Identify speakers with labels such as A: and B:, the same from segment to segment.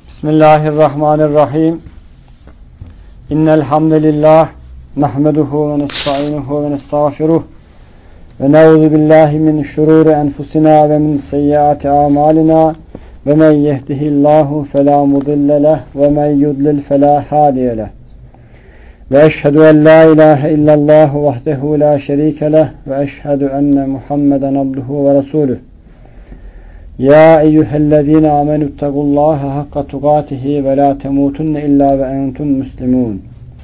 A: Bismillahirrahmanirrahim. İnnel hamdelellahi nahmeduhu ve nestainuhu ve nestağfiruh ve na'udzu billahi min şururi enfusina ve min seyyiati amalina ve men yehdihillahu fela mudille leh ve men yudlil fela hadiye leh. Ve eşhedü en la ilahe illallah vahdehu la şerike leh ve eşhedü enne Muhammeden abduhu ve resuluh. Ya eyyühellezine amenüttegullaha hakka tukatihi ve la temutunne illa ve entum muslimun.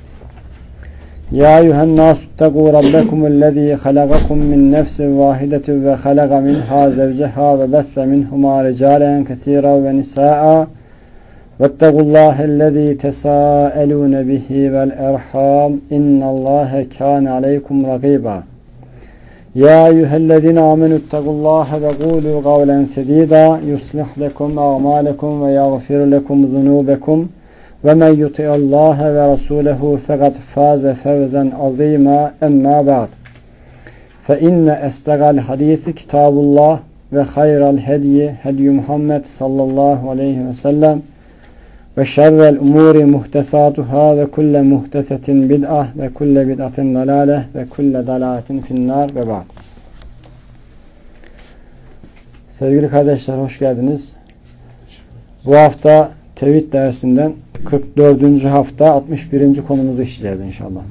A: Ya eyyühennâsüttegû rabbekumüllezî halagakum min nefsin vâhidetin ve halaga minhâ zevceha ve besse minhumâ ricâlen kesîran ve nisâ'a vettegullâhellezî tesâelûne bihi vel erhâm innallâhe kâne aleykum ragîbâ. Ya eyyühellezine amenüttegullâhe ve gûlû gavlen sedîdâ yuslih lekum a'mâlekum ve yagfir lekum zunûbekum ve men yuti'allâhe ve rasûlehu fekad fâze fevzen azîmâ emmâ ba'd. Fe inne estegal hadîsi kitâbullah ve hayral hedyi hedyu Muhammed sallallahu aleyhi ve sellem ve şerrel umûri muhtesâtuhâ ve kulle muhtesetin bid'ah ve kulle bid'atin dalâleh ve kulle dalâletin finnâr ve ba'd. Sevgili kardeşler, hoş geldiniz. Bu hafta tevhid dersinden 44. hafta 61. konumuzu işleyeceğiz inşallah.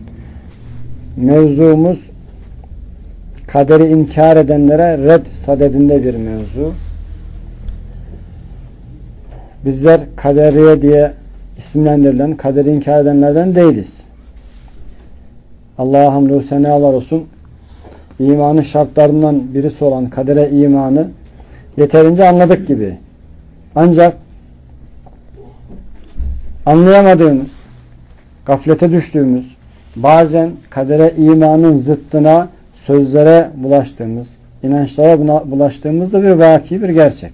A: Mevzumuz kaderi inkar edenlere red sadedinde bir mevzu. Bizler kaderiye diye isimlendirilen, kaderi inkar edenlerden değiliz. Allah'a hamdü senalar olsun. İmanın şartlarından birisi olan kadere imanı yeterince anladık gibi. Ancak anlayamadığımız, gaflete düştüğümüz, bazen kadere imanın zıttına, sözlere bulaştığımız, inançlara bulaştığımız da bir vaki, bir gerçek.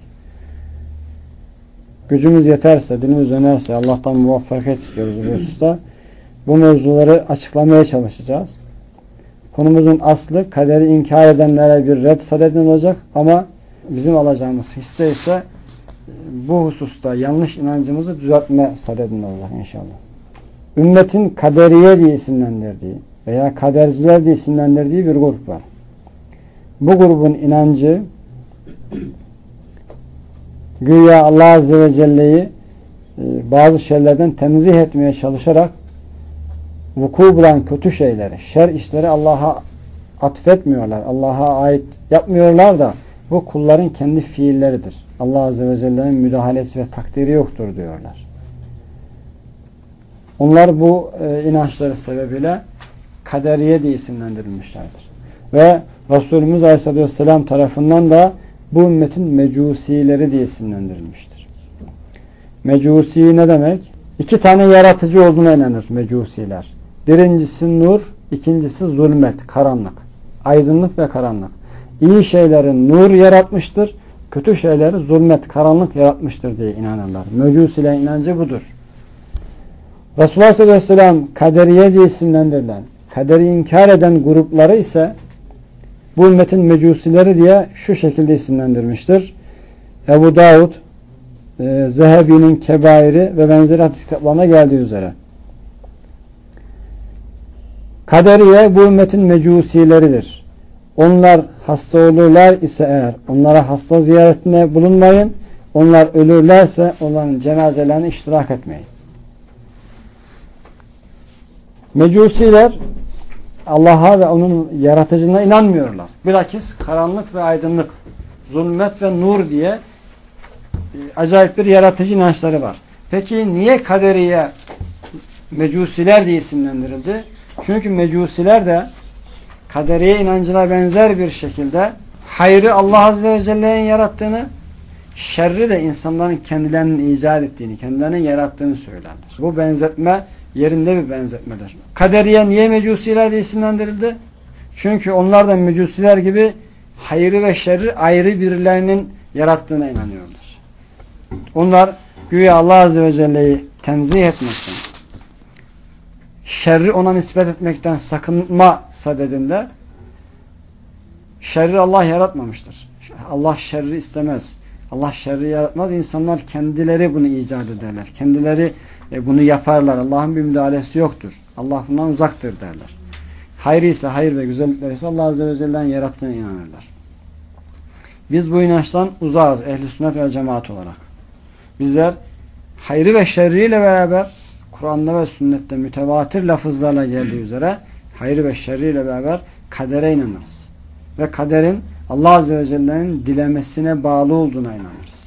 A: Gücümüz yeterse, dilimiz dönerse, Allah'tan muvaffakiyet istiyoruz bu hususta. Bu mevzuları açıklamaya çalışacağız. Konumuzun aslı kaderi inkar edenlere bir red sadedin olacak ama bizim alacağımız hisse ise bu hususta yanlış inancımızı düzeltme sadedin olacak inşallah. Ümmetin kaderiye diye isimlendirdiği veya kaderciler diye isimlendirdiği bir grup var. Bu grubun inancı güya Allah Azze ve Celle'yi bazı şeylerden tenzih etmeye çalışarak vuku bulan kötü şeyleri, şer işleri Allah'a atfetmiyorlar. Allah'a ait yapmıyorlar da bu kulların kendi fiilleridir. Allah Azze ve Celle'nin müdahalesi ve takdiri yoktur diyorlar. Onlar bu inançları sebebiyle kaderiye diye isimlendirilmişlerdir. Ve Resulümüz Aleyhisselatü Vesselam tarafından da bu ümmetin mecusileri diye isimlendirilmiştir. Mecusi ne demek? İki tane yaratıcı olduğuna inanır mecusiler. Birincisi nur, ikincisi zulmet, karanlık. Aydınlık ve karanlık. İyi şeyleri nur yaratmıştır, kötü şeyleri zulmet, karanlık yaratmıştır diye inanırlar. Mecusilerin inancı budur. Resulullah sallallahu aleyhi ve sellem kaderiye diye isimlendirilen, kaderi inkar eden grupları ise bu ümmetin mecusileri diye şu şekilde isimlendirmiştir. Ebu Davud, Zehebi'nin Kebairi ve benzeri hadis kitaplarına geldiği üzere. Kaderiye bu ümmetin mecusileridir. Onlar hasta olurlar ise eğer onlara hasta ziyaretine bulunmayın. Onlar ölürlerse onların cenazelerine iştirak etmeyin. Mecusiler Allah'a ve onun yaratıcılığına inanmıyorlar. Bilakis karanlık ve aydınlık, zulmet ve nur diye acayip bir yaratıcı inançları var. Peki niye kaderiye mecusiler diye isimlendirildi? Çünkü mecusiler de kaderiye inancına benzer bir şekilde hayrı Allah Azze ve Celle'nin yarattığını, şerri de insanların kendilerinin icat ettiğini, kendilerinin yarattığını söylerler. Bu benzetme yerinde bir benzetmedir. Kaderiye niye mecusiler diye isimlendirildi? Çünkü onlar da mecusiler gibi hayrı ve şerri ayrı birilerinin yarattığına inanıyorlar. Onlar güya Allah Azze ve Celle'yi tenzih etmekten, şerri ona nispet etmekten sakınma sadedinde şerri Allah yaratmamıştır. Allah şerri istemez. Allah şerri yaratmaz. İnsanlar kendileri bunu icat ederler. Kendileri bunu yaparlar. Allah'ın bir müdahalesi yoktur. Allah bundan uzaktır derler. Hayrı ise hayır ve güzellikler ise Allah Azze ve Celle'nin yarattığına inanırlar. Biz bu inançtan uzağız. Ehl-i sünnet ve cemaat olarak. Bizler hayrı ve şerriyle beraber Kur'an'da ve sünnette mütevatir lafızlarla geldiği üzere hayrı ve şerriyle beraber kadere inanırız. Ve kaderin Allah Azze ve Celle'nin dilemesine bağlı olduğuna inanırız.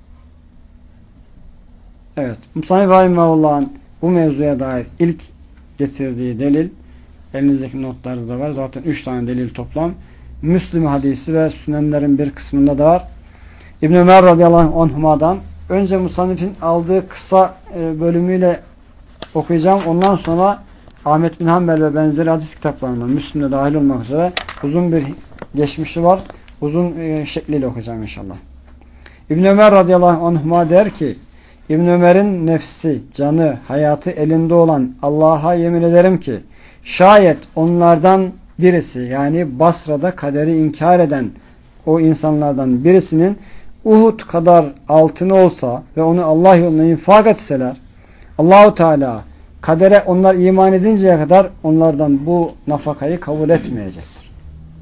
A: Evet. Musannif Rahimahullah'ın bu mevzuya dair ilk getirdiği delil, elinizdeki notlarda da var. Zaten 3 tane delil toplam. Müslim hadisi ve sünenlerin bir kısmında da var. İbn Ömer radıyallahu anhuma'dan önce musannifin aldığı kısa bölümüyle okuyacağım. Ondan sonra Ahmet bin Hanbel ve benzeri hadis kitaplarından Müslim'de dahil olmak üzere uzun bir geçmişi var. Uzun şekliyle okuyacağım inşallah. İbn Ömer radıyallahu anhuma der ki, İbn Ömer'in nefsi, canı, hayatı elinde olan Allah'a yemin ederim ki şayet onlardan birisi, yani Basra'da kaderi inkar eden o insanlardan birisinin Uhud kadar altını olsa ve onu Allah yoluna infak etseler, Allahu Teala kadere onlar iman edinceye kadar onlardan bu nafakayı kabul etmeyecektir.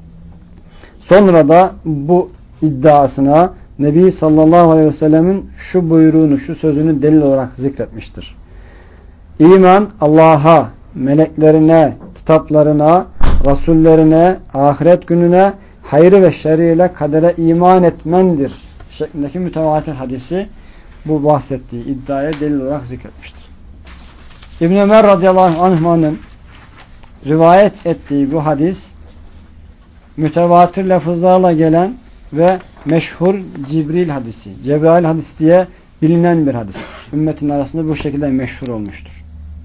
A: Sonra da bu iddiasına Nebi sallallahu aleyhi ve sellemin şu buyruğunu, şu sözünü delil olarak zikretmiştir. İman Allah'a, meleklerine, kitaplarına, rasullerine, ahiret gününe, hayrı ve şerriyle kadere iman etmendir şeklindeki mütevatir hadisi bu bahsettiği iddiaya delil olarak zikretmiştir. İbn Ömer radıyallahu anh'ın rivayet ettiği bu hadis mütevatir lafızlarla gelen ve meşhur Cibril hadisi, Cebrail hadisi diye bilinen bir hadis. Ümmetin arasında bu şekilde meşhur olmuştur.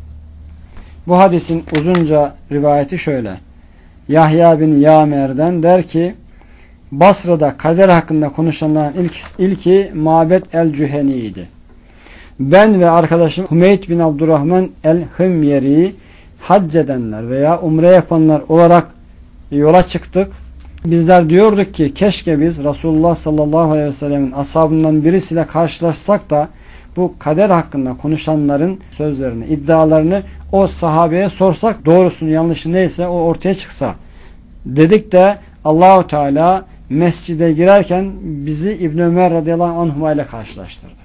A: Bu hadisin uzunca rivayeti şöyle. Yahya bin Yamer'den der ki, Basra'da kader hakkında konuşanların ilki Mabed el-Cüheni'ydi. Ben ve arkadaşım Hümeyd bin Abdurrahman el-Hımyeri'yi hac edenler veya umre yapanlar olarak yola çıktık. Bizler diyorduk ki keşke biz Resulullah sallallahu aleyhi ve sellemin ashabından birisiyle karşılaşsak da bu kader hakkında konuşanların sözlerini, iddialarını o sahabeye sorsak, doğrusunun yanlışı neyse o ortaya çıksa. Dedik de Allahu Teala mescide girerken bizi İbn Ömer radıyallahu anhuma ile karşılaştırdı.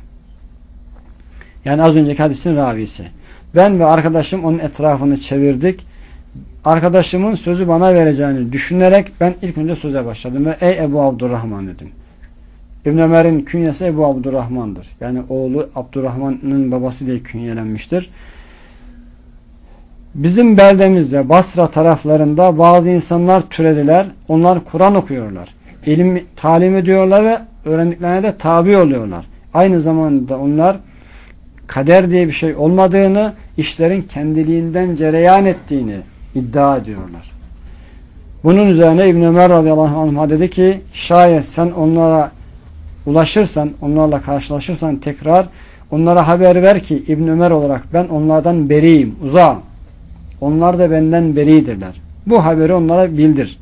A: Yani az önceki hadisin ravisi. Ben ve arkadaşım onun etrafını çevirdik. Arkadaşımın sözü bana vereceğini düşünerek ben ilk önce söze başladım ve ey Ebu Abdurrahman dedim. İbn Ömer'in künyesi Ebu Abdurrahman'dır. Yani oğlu Abdurrahman'ın babası diye künyelenmiştir. Bizim beldemizde Basra taraflarında bazı insanlar türediler. Onlar Kur'an okuyorlar. İlim talim ediyorlar ve öğrendiklerine de tabi oluyorlar. Aynı zamanda onlar kader diye bir şey olmadığını, işlerin kendiliğinden cereyan ettiğini iddia ediyorlar. Bunun üzerine İbn Ömer radıyallahu anh dedi ki şayet sen onlara ulaşırsan, onlarla karşılaşırsan tekrar onlara haber ver ki İbn Ömer olarak ben onlardan beriyim, uzağım. Onlar da benden beridirler. Bu haberi onlara bildir.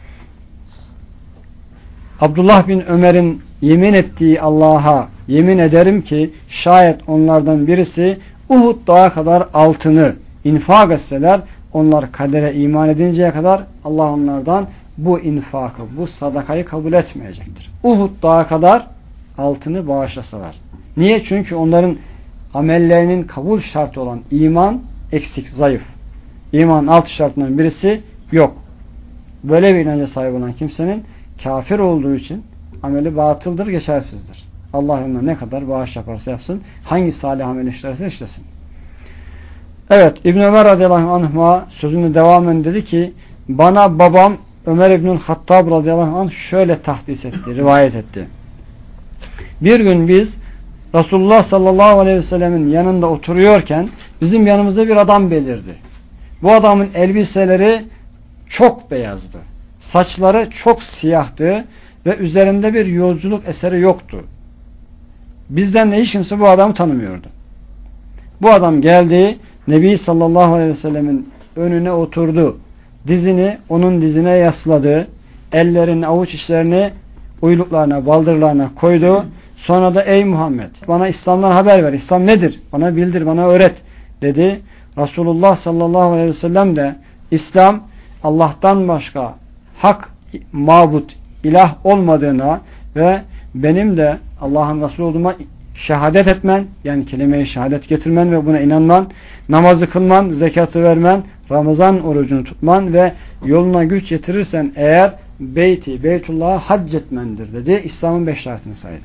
A: Abdullah bin Ömer'in yemin ettiği Allah'a yemin ederim ki şayet onlardan birisi Uhud dağı kadar altını infak etseler onlar kadere iman edinceye kadar Allah onlardan bu infakı, bu sadakayı kabul etmeyecektir. Uhud dağı kadar altını bağışlasalar. Niye? Çünkü onların amellerinin kabul şartı olan iman eksik, zayıf. İmanın alt şartından birisi yok. Böyle bir inanca sahip olan kimsenin kafir olduğu için ameli batıldır, geçersizdir. Allah onunla ne kadar bağış yaparsa yapsın, hangi salih amel işlerse işlesin. Evet, İbn Ömer radıyallahu anh'a sözünü devamen dedi ki bana babam Ömer İbnül Hattab radıyallahu anh şöyle tahdis etti, rivayet etti. Bir gün biz Resulullah sallallahu aleyhi ve sellemin yanında oturuyorken bizim yanımızda bir adam belirdi. Bu adamın elbiseleri çok beyazdı. Saçları çok siyahtı ve üzerinde bir yolculuk eseri yoktu. Bizden de hiç kimse bu adamı tanımıyordu. Bu adam geldi, Nebi sallallahu aleyhi ve sellemin önüne oturdu. Dizini onun dizine yasladı. Ellerini, avuç içlerini uyluklarına, baldırlarına koydu. Sonra da ey Muhammed bana İslam'dan haber ver. İslam nedir? Bana bildir, bana öğret dedi. Resulullah sallallahu aleyhi ve sellem de İslam Allah'tan başka hak mabut, ilah olmadığına ve benim de Allah'ın Resulü olduğuma şehadet etmen, yani kelime-i şehadet getirmen ve buna inanman, namazı kılman, zekatı vermen, Ramazan orucunu tutman ve yoluna güç yetirirsen eğer Beytullah'a hac etmendir dedi. İslam'ın 5 şartını saydı.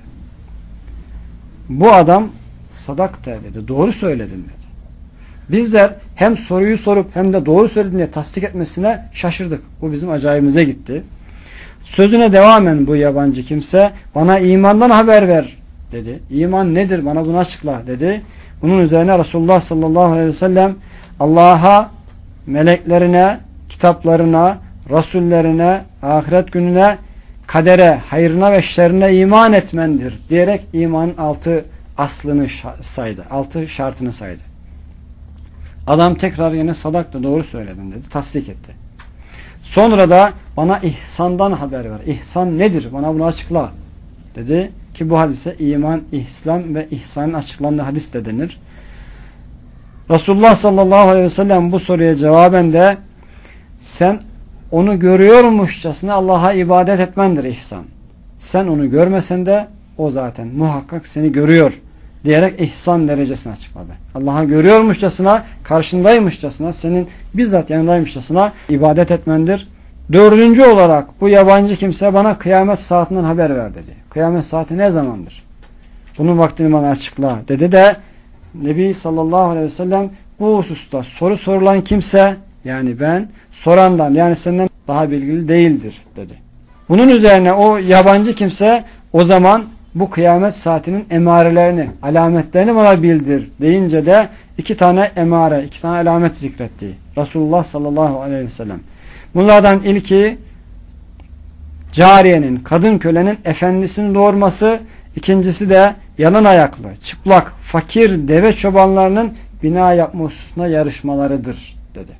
A: Bu adam sadakta dedi. Doğru söyledin dedi. Bizler hem soruyu sorup hem de doğru söyledin diye tasdik etmesine şaşırdık. Bu bizim acayimize gitti. Sözüne devamen bu yabancı kimse bana imandan haber ver dedi. İman nedir? Bana bunu açıkla dedi. Bunun üzerine Resulullah sallallahu aleyhi ve sellem Allah'a, meleklerine, kitaplarına, rasullerine, ahiret gününe, kadere, hayrına ve şerrine iman etmendir diyerek imanın 6 aslını saydı. 6 şartını saydı. Adam tekrar yine sadakta doğru söyledin dedi. Tasdik etti. Sonra da bana ihsandan haber ver. İhsan nedir? Bana bunu açıkla dedi. Ki bu hadise iman, İslam ve ihsanın açıklandığı hadis de denir. Resulullah sallallahu aleyhi ve sellem bu soruya cevaben de sen onu görüyormuşçasına Allah'a ibadet etmendir ihsan. Sen onu görmesen de o zaten muhakkak seni görüyor diyerek ihsan derecesini açıkladı. Allah'a görüyormuşçasına, karşındaymışçasına, senin bizzat yanındaymışçasına ibadet etmendir. 4. olarak bu yabancı kimse bana kıyamet saatinden haber ver dedi. Kıyamet saati ne zamandır? Bunun vaktini bana açıkla dedi de Nebi sallallahu aleyhi ve sellem bu hususta soru sorulan kimse, yani ben, sorandan yani senden daha bilgili değildir dedi. Bunun üzerine o yabancı kimse o zaman bu kıyamet saatinin emarelerini, alametlerini bana bildir deyince de 2 tane emare, 2 tane alamet zikretti Resulullah sallallahu aleyhi ve sellem. Bunlardan ilki cariyenin, kadın kölenin efendisini doğurması, ikincisi de yalın ayaklı, çıplak, fakir deve çobanlarının bina yapma hususuna yarışmalarıdır dedi.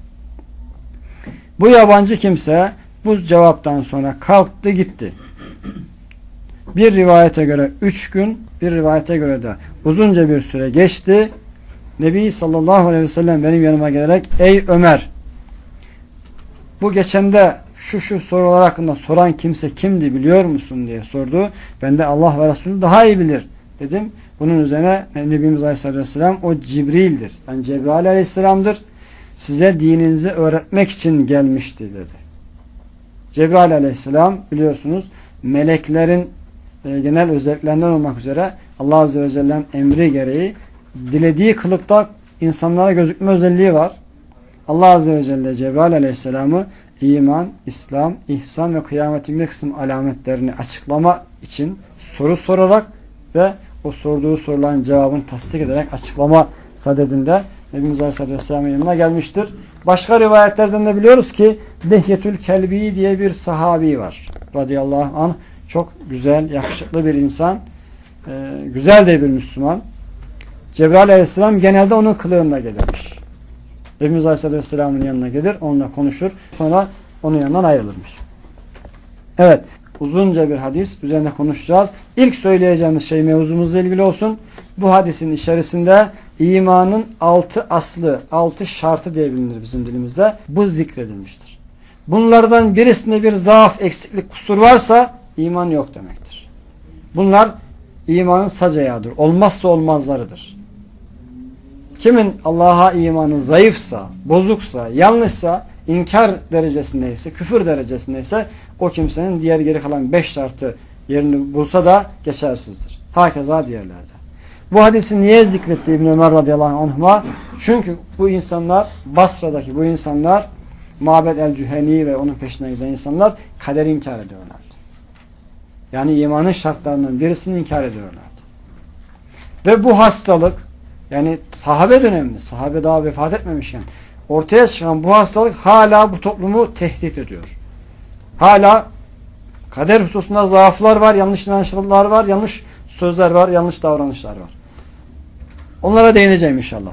A: Bu yabancı kimse bu cevaptan sonra kalktı gitti. Bir rivayete göre 3 gün, bir rivayete göre de uzunca bir süre geçti. Nebi sallallahu aleyhi ve sellem benim yanıma gelerek ey Ömer, bu geçende şu sorular hakkında soran kimse kimdi biliyor musun diye sordu. Ben de Allah ve Resulü daha iyi bilir dedim. Bunun üzerine Nebimiz Aleyhisselatü Vesselam o Cibril'dir. Yani Cebrail Aleyhisselam'dır. Size dininizi öğretmek için gelmişti dedi. Cebrail Aleyhisselam biliyorsunuz meleklerin genel özelliklerinden olmak üzere Allah Azze ve Celle'nin emri gereği dilediği kılıkta insanlara gözükme özelliği var. Allah Azze ve Celle Cebrail Aleyhisselam'ı iman, İslam, ihsan ve kıyametin bir kısım alametlerini açıklama için soru sorarak ve o sorduğu soruların cevabını tasdik ederek açıklama sadedinde Nebimiz Aleyhisselam'ın yanına gelmiştir. Başka rivayetlerden de biliyoruz ki Dehyetül Kelbi diye bir sahabi var. Radıyallahu anh. Çok güzel, yakışıklı bir insan. Güzel de bir Müslüman. Cebrail Aleyhisselam genelde onun kılığında gelirmiş. Nebimiz Aleyhisselam'ın yanına gelir, onunla konuşur. Sonra onun yanından ayrılırmış. Evet, uzunca bir hadis. Üzerinde konuşacağız. İlk söyleyeceğimiz şey mevzumuzla ilgili olsun. Bu hadisin içerisinde imanın 6 aslı, 6 şartı diye bilinir bizim dilimizde. Bu zikredilmiştir. Bunlardan birisinde bir zaaf, eksiklik, kusur varsa iman yok demektir. Bunlar imanın sac ayağıdır. Olmazsa olmazlarıdır. Kimin Allah'a imanı zayıfsa, bozuksa, yanlışsa, inkar derecesindeyse, küfür derecesindeyse o kimsenin diğer geri kalan 5 şartı yerini bulsa da geçersizdir. Hakeza diğerlerde. Bu hadisi niye zikretti İbn Ömer radıyallahu anhuma? Çünkü bu insanlar, Basra'daki bu insanlar, Mabed el-Cüheni ve onun peşine giden insanlar kaderi inkar ediyorlardı. Yani imanın şartlarından birisini inkar ediyorlardı. Ve bu hastalık, yani sahabe döneminde, sahabe daha vefat etmemişken ortaya çıkan bu hastalık hala bu toplumu tehdit ediyor. Hala kader hususunda zaaflar var, yanlış inançlar var, yanlış sözler var, yanlış davranışlar var. Onlara değineceğim inşallah.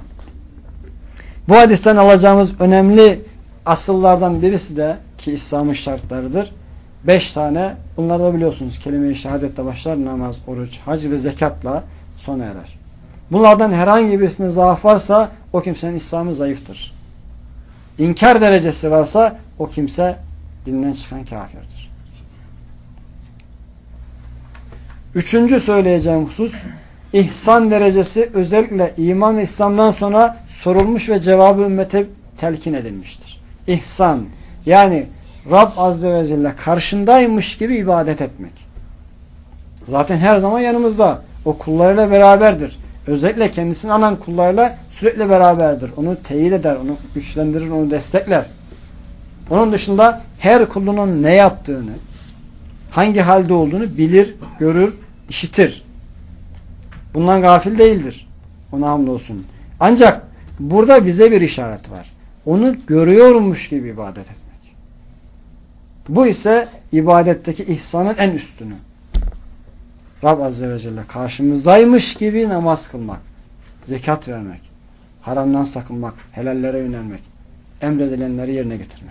A: Bu hadisten alacağımız önemli asıllardan birisi de ki İslam'ın şartlarıdır. 5 tane. Bunlar da biliyorsunuz kelime-i şehadetle başlar. Namaz, oruç, hac ve zekatla sona erer. Bunlardan herhangi birisinde zaaf varsa o kimsenin İslam'ı zayıftır. İnkar derecesi varsa o kimse dinden çıkan kafirdir. Üçüncü söyleyeceğim husus, ihsan derecesi özellikle iman ve İslam'dan sonra sorulmuş ve cevabı ümmete telkin edilmiştir. İhsan, yani Rab Azze ve Celle karşındaymış gibi ibadet etmek. Zaten her zaman yanımızda. O kullarıyla beraberdir. Özellikle kendisini anan kullarıyla sürekli beraberdir. Onu teyit eder, onu güçlendirir, onu destekler. Onun dışında her kulunun ne yaptığını, hangi halde olduğunu bilir, görür, işitir. Bundan gafil değildir. Ona hamdolsun. Ancak burada bize bir işaret var. Onu görüyormuş gibi ibadet etmek. Bu ise ibadetteki ihsanın en üstünü. Rab Azze ve Celle karşımızdaymış gibi namaz kılmak, zekat vermek, haramdan sakınmak, helallere yönelmek, emredilenleri yerine getirmek.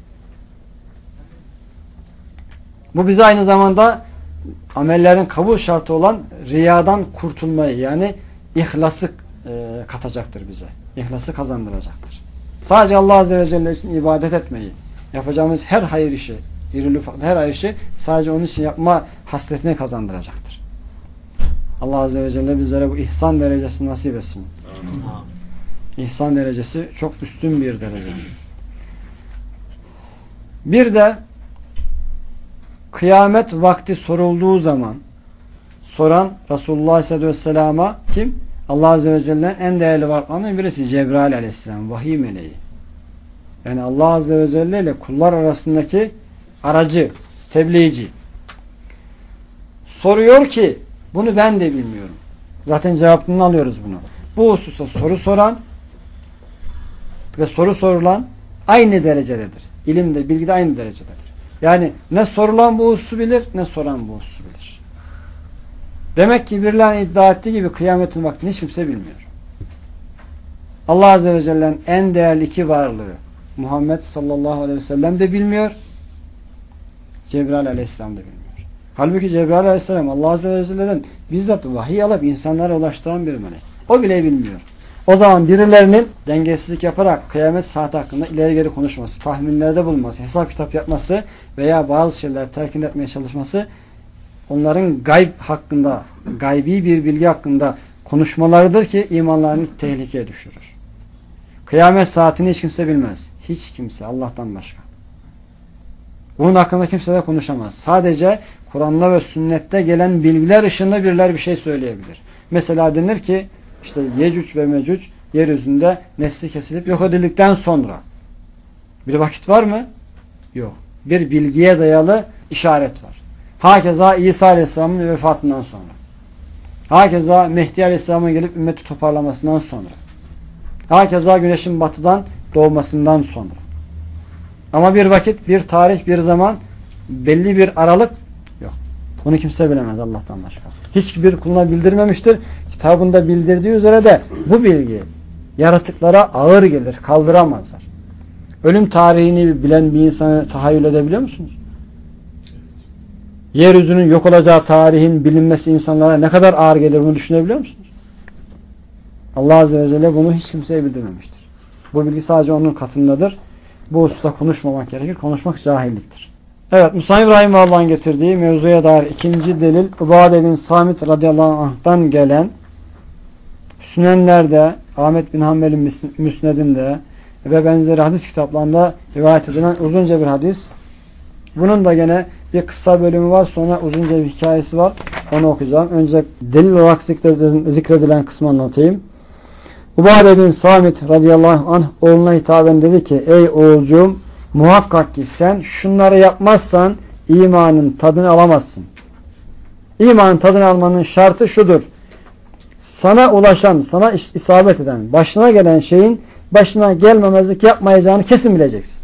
A: Bu bize aynı zamanda amellerin kabul şartı olan riyadan kurtulmayı, yani ihlası katacaktır bize. İhlası kazandıracaktır. Sadece Allah Azze ve Celle için ibadet etmeyi, yapacağımız her hayır işi, her hayır işi sadece onun için yapma hasretini kazandıracaktır. Allah Azze ve Celle bizlere bu ihsan derecesini nasip etsin. İhsan derecesi çok üstün bir derece. Bir de kıyamet vakti sorulduğu zaman soran Resulullah Aleyhisselam'a kim? Allah Azze ve Celle'nin en değerli varlıklarından birisi Cebrail Aleyhisselam, vahiy meleği. Yani Allah Azze ve Celle ile kullar arasındaki aracı, tebliğci. Soruyor ki bunu ben de bilmiyorum. Zaten cevabını alıyoruz bunu. Bu hususta soru soran ve soru sorulan aynı derecededir. İlimde, bilgide aynı derecededir. Yani ne sorulan bu hususu bilir, ne soran bu hususu bilir. Demek ki birilerinin iddia ettiği gibi kıyametin vaktini hiç kimse bilmiyor. Allah Azze ve Celle'nin en değerli iki varlığı Muhammed sallallahu aleyhi ve sellem de bilmiyor, Cebrail aleyhisselam da bilmiyor. Halbuki Cebrail aleyhisselam Allah Azze ve Celle'den bizzat vahiy alıp insanlara ulaştıran bir melek. O bile bilmiyor. O zaman birilerinin dengesizlik yaparak kıyamet saati hakkında ileri geri konuşması, tahminlerde bulunması, hesap kitap yapması veya bazı şeyler telkin etmeye çalışması onların gayb hakkında, gaybi bir bilgi hakkında konuşmalarıdır ki imanlarını tehlikeye düşürür. Kıyamet saatini hiç kimse bilmez. Hiç kimse Allah'tan başka. Bunun hakkında kimse de konuşamaz. Sadece Kur'an'da ve sünnette gelen bilgiler ışığında birileri bir şey söyleyebilir. Mesela denir ki işte Yecüc ve Mecüc yeryüzünde nesli kesilip yok edildikten sonra bir vakit var mı? Yok. Bir bilgiye dayalı işaret var. Hakeza İsa Aleyhisselam'ın vefatından sonra. Hakeza Mehdi Aleyhisselam'ın gelip ümmeti toparlamasından sonra. Hakeza güneşin batıdan doğmasından sonra. Ama bir vakit, bir tarih, bir zaman, belli bir aralık yok. Bunu kimse bilemez Allah'tan başka. Hiçbir kuluna bildirmemiştir. Kitabında bildirdiği üzere de bu bilgi yaratıklara ağır gelir, kaldıramazlar. Ölüm tarihini bilen bir insanı tahayyül edebiliyor musunuz? Yeryüzünün yok olacağı tarihin bilinmesi insanlara ne kadar ağır gelir bunu düşünebiliyor musunuz? Allah Azze ve Celle bunu hiç kimseye bildirmemiştir. Bu bilgi sadece onun katındadır. Bu hususta konuşmamak gerekir. Konuşmak cahilliktir. Evet, Musa İbrahim Allah'ın getirdiği mevzuya dair ikinci delil Ubade bin Samit radıyallahu anh'tan gelen Sünenler'de, Ahmet bin Hanbel'in Müsned'inde ve benzeri hadis kitaplarında rivayet edilen uzunca bir hadis. Bunun da gene bir kısa bölümü var. Sonra uzunca bir hikayesi var. Onu okuyacağım. Önce delil olarak zikredilen kısmı anlatayım. Ubade bin Samit radıyallahu anh oğluna hitaben dedi ki ey oğulcuğum muhakkak ki sen şunları yapmazsan imanın tadını alamazsın. İmanın tadını almanın şartı şudur. Sana ulaşan, sana isabet eden, başına gelen şeyin başına gelmemezlik yapmayacağını kesin bileceksin.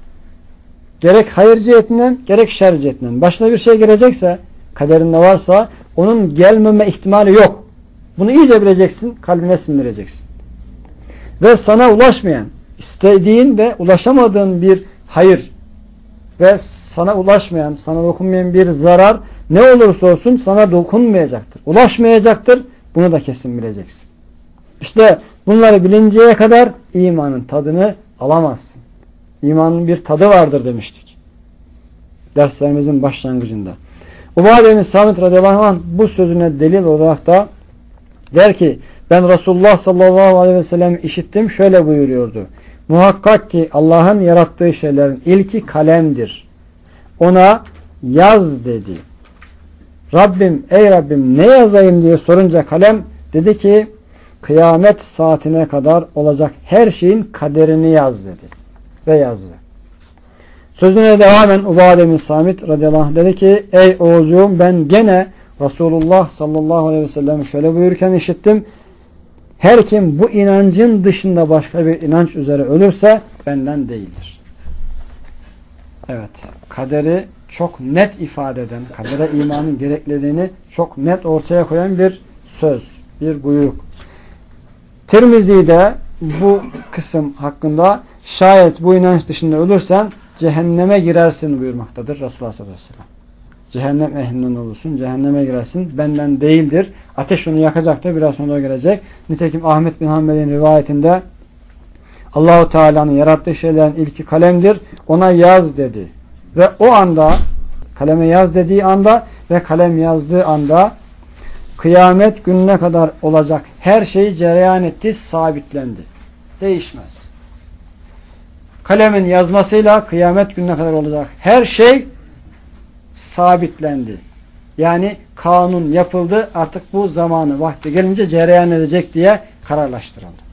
A: Gerek hayır cihetinden, gerek şer cihetinden. Başına bir şey gelecekse, kaderinde varsa onun gelmeme ihtimali yok. Bunu iyice bileceksin, kalbine sindireceksin. Ve sana ulaşmayan, istediğin ve ulaşamadığın bir hayır ve sana ulaşmayan, sana dokunmayan bir zarar ne olursa olsun sana dokunmayacaktır. Ulaşmayacaktır. Bunu da kesin bileceksin. İşte bunları bilinceye kadar imanın tadını alamazsın. İmanın bir tadı vardır demiştik derslerimizin başlangıcında. Ubade bin Samit radıyallahu anh bu sözüne delil olarak da der ki ben Resulullah sallallahu aleyhi ve sellem işittim, şöyle buyuruyordu. Muhakkak ki Allah'ın yarattığı şeylerin ilki kalemdir. Ona yaz dedi. Rabbim, ey Rabbim ne yazayım diye sorunca kalem dedi ki kıyamet saatine kadar olacak her şeyin kaderini yaz dedi. Ve yazdı. Sözüne devamen Ubade bin Samit radıyallahu anh dedi ki ey oğulcuğum ben gene Resulullah sallallahu aleyhi ve sellem şöyle buyururken işittim. Her kim bu inancın dışında başka bir inanç üzere ölürse benden değildir. Evet, kaderi çok net ifade eden, kadere imanın gerekliliğini çok net ortaya koyan bir söz, bir buyruk. Tirmizi'de bu kısım hakkında şayet bu inanç dışında ölürsen cehenneme girersin buyurmaktadır Resulullah sallallahu aleyhi ve sellem. Cehennem ehlinden olursun, cehenneme girersin, benden değildir. Ateş onu yakacaktır, biraz sonra o gelecek. Nitekim Ahmet bin Hanbel'in rivayetinde Allahu Teala'nın yarattığı şeylerin ilki kalemdir, ona yaz dedi. Ve o anda, kaleme yaz dediği anda ve kalem yazdığı anda kıyamet gününe kadar olacak her şey cereyan etti, sabitlendi. Değişmez. Kalemin yazmasıyla kıyamet gününe kadar olacak her şey sabitlendi. Yani kanun yapıldı, artık bu zamanı vakti gelince cereyan edecek diye kararlaştırıldı.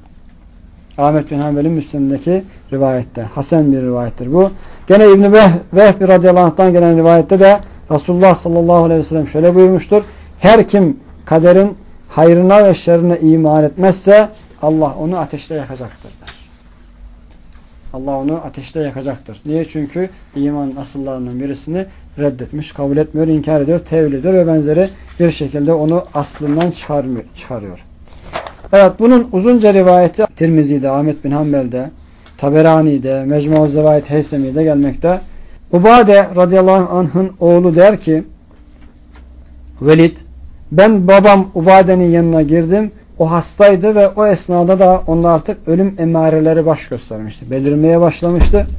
A: Ahmet bin Hanbel'in Müslim'deki rivayette. Hasen bir rivayettir bu. Gene İbn-i Vehbi radıyallahu anh'tan gelen rivayette de Resulullah sallallahu aleyhi ve sellem şöyle buyurmuştur. Her kim kaderin hayrına ve şerrine iman etmezse Allah onu ateşte yakacaktır der. Allah onu ateşte yakacaktır. Niye? Çünkü imanın asıllarından birisini reddetmiş, kabul etmiyor, inkar ediyor, tevil ediyor ve benzeri bir şekilde onu aslından çıkarıyor. Evet, bunun uzunca rivayeti Tirmizi'de, Ahmet bin Hanbel'de, Taberani'de, Mecmu-u Zevait Heysemi'de gelmekte. Ubade radıyallahu anh'ın oğlu der ki Velid, ben babam Ubade'nin yanına girdim. O hastaydı ve o esnada da onda artık ölüm emareleri baş göstermişti. Belirmeye başlamıştı.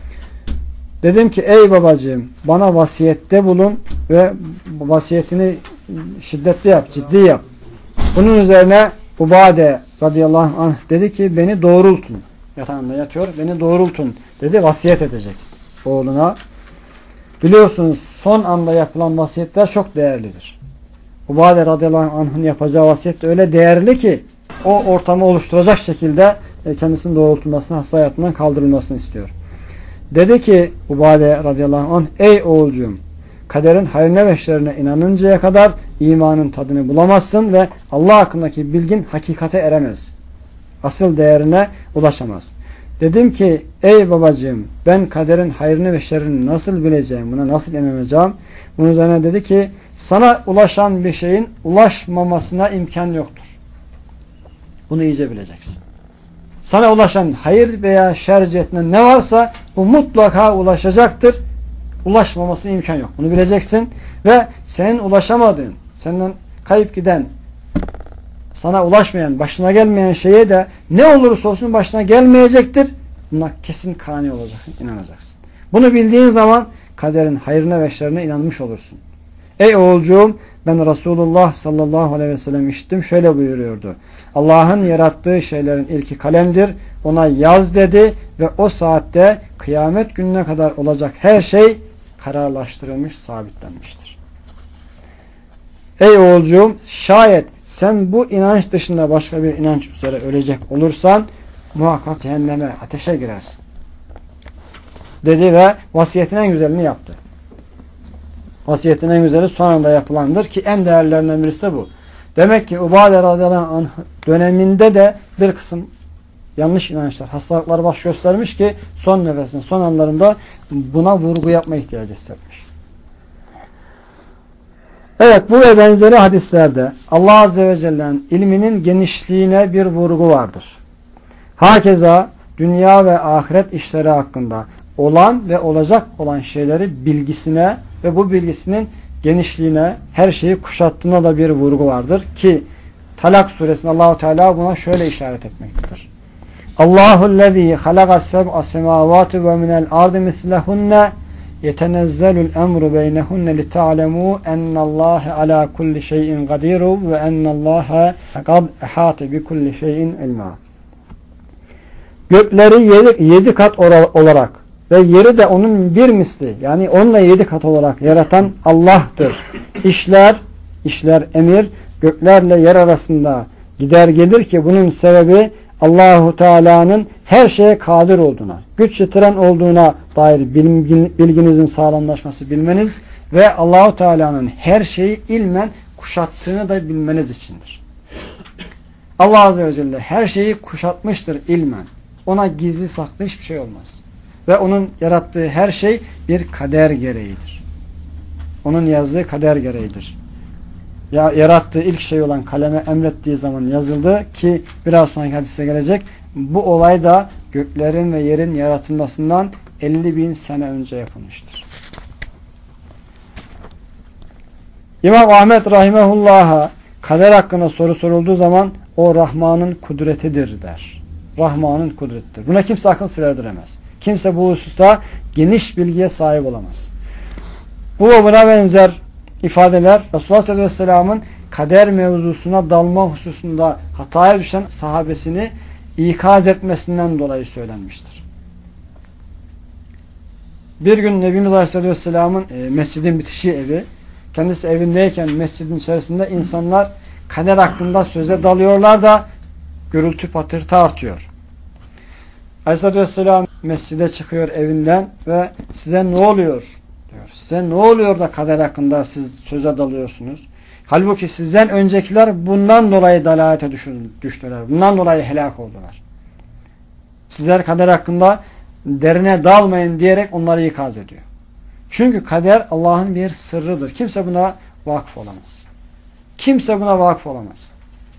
A: Dedim ki ey babacığım bana vasiyette bulun ve vasiyetini şiddetli yap, ciddi yap. Bunun üzerine Ubade radıyallahu anh dedi ki beni doğrultun. Yatağında yatıyor, beni doğrultun dedi, vasiyet edecek oğluna. Biliyorsunuz son anda yapılan vasiyetler çok değerlidir. Ubade radıyallahu anh'ın yapacağı vasiyet de öyle değerli ki o ortamı oluşturacak şekilde kendisinin doğrultulmasını, hasta hayatından kaldırılmasını istiyor. Dedi ki Ubade radıyallahu anh ey oğulcuğum kaderin hayrine ve şerrine inanıncaya kadar imanın tadını bulamazsın ve Allah hakkındaki bilgin hakikate eremez. Asıl değerine ulaşamaz. Dedim ki ey babacığım ben kaderin hayrını ve şerrini nasıl bileceğim, buna nasıl inanacağım? Bunun üzerine dedi ki sana ulaşan bir şeyin ulaşmamasına imkan yoktur. Bunu iyice bileceksin. Sana ulaşan hayır veya şer cihetinden ne varsa bu mutlaka ulaşacaktır. Ulaşmamasına imkan yok. Bunu bileceksin ve senin ulaşamadığın, senden kayıp giden, sana ulaşmayan, başına gelmeyen şeye de ne olursa olsun başına gelmeyecektir. Buna kesin kani olacaksın, inanacaksın. Bunu bildiğin zaman kaderin hayrına ve şerrine inanmış olursun. Ey oğulcuğum ben Resulullah sallallahu aleyhi ve sellem işittim. Şöyle buyuruyordu. Allah'ın yarattığı şeylerin ilki kalemdir. Ona yaz dedi ve o saatte kıyamet gününe kadar olacak her şey kararlaştırılmış, sabitlenmiştir. Ey oğulcuğum şayet sen bu inanç dışında başka bir inanç üzere ölecek olursan muhakkak cehenneme, ateşe girersin. Dedi ve vasiyetin en güzelini yaptı. Vasiyetin en güzeli son anda yapılandır ki en değerlerinden birisi bu. Demek ki Ubade radıyallahu anh döneminde de bir kısım yanlış inançlar, hastalıklar baş göstermiş ki son nefesinin son anlarında buna vurgu yapma ihtiyacı hissetmiş. Evet, bu ve benzeri hadislerde Allah Azze ve Celle'nin ilminin genişliğine bir vurgu vardır. Hakeza dünya ve ahiret işleri hakkında olan ve olacak olan şeyleri bilgisine ve bu bilgisinin genişliğine, her şeyi kuşattığına da bir vurgu vardır ki Talak suresinde Allahu Teala buna şöyle işaret etmektedir. Allahu'llezî halagas seb'a semâvâti ve minel ardı mislehunne yetenezzelul emru beynehunne lita'lemû ennallâhe alâ kulli şeyin gadîru ve ennallâhe kad ehâte bi kulli şeyin ilmâ. Gökleri 7 kat olarak ve yeri de onun bir misli, yani onunla 7 kat olarak yaratan Allah'tır. İşler emir göklerle yer arasında gider gelir ki bunun sebebi Allahu Teala'nın her şeye kadir olduğuna, güç yetiren olduğuna dair bilginizin sağlamlaşması, bilmeniz ve Allahu Teala'nın her şeyi ilmen kuşattığını da bilmeniz içindir. Allah Azze ve Celle her şeyi kuşatmıştır ilmen. Ona gizli saklı hiçbir şey olmaz. Ve onun yarattığı her şey bir kader gereğidir. Onun yazdığı kader gereğidir. Ya yarattığı ilk şey olan kaleme emrettiği zaman yazıldı ki biraz sonraki hadise gelecek. Bu olay da göklerin ve yerin yaratılmasından 50.000 sene önce yapılmıştır. İmam Ahmed Rahimehullah'a kader hakkında soru sorulduğu zaman o Rahman'ın kudretidir der. Rahman'ın kudretidir. Buna kimse akıl sır erdiremez. Kimse bu hususta geniş bilgiye sahip olamaz. Bu ve buna benzer ifadeler Resulullah sallallahu aleyhi ve sellem'in kader mevzusuna dalma hususunda hataya düşen sahabesini ikaz etmesinden dolayı söylenmiştir. Bir gün Nebimiz aleyhisselatü vesselam'ın mescidin bitişi evi, kendisi evindeyken mescidin içerisinde insanlar kader hakkında söze dalıyorlar da gürültü patırtı artıyor. Aleyhisselatü vesselam mescide çıkıyor evinden ve size ne oluyor diyor. Size ne oluyor da kader hakkında siz söze dalıyorsunuz? Halbuki sizden öncekiler bundan dolayı dalalete düştüler. Bundan dolayı helak oldular. Sizler kader hakkında derine dalmayın diyerek onları ikaz ediyor. Çünkü kader Allah'ın bir sırrıdır. Kimse buna vakıf olamaz. Kimse buna vakıf olamaz.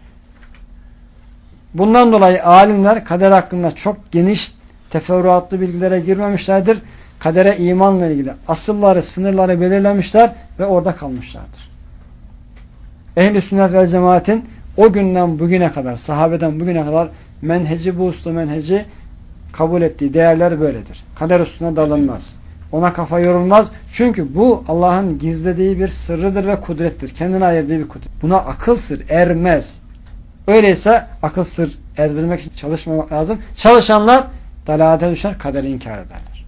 A: Bundan dolayı alimler kader hakkında çok geniş teferruatlı bilgilere girmemişlerdir. Kadere imanla ilgili asılları, sınırları belirlemişler ve orada kalmışlardır. Ehl-i sünnet vel cemaatin o günden bugüne kadar, sahabeden bugüne kadar menheci, bu usta menheci kabul ettiği değerler böyledir. Kader üstüne dalınmaz. Ona kafa yorulmaz. Çünkü bu Allah'ın gizlediği bir sırrıdır ve kudrettir. Kendine ayırdığı bir kudret. Buna akıl sır ermez. Öyleyse akıl sır erdirmek için çalışmamak lazım. Çalışanlar dalalete düşer, kaderi inkar ederler.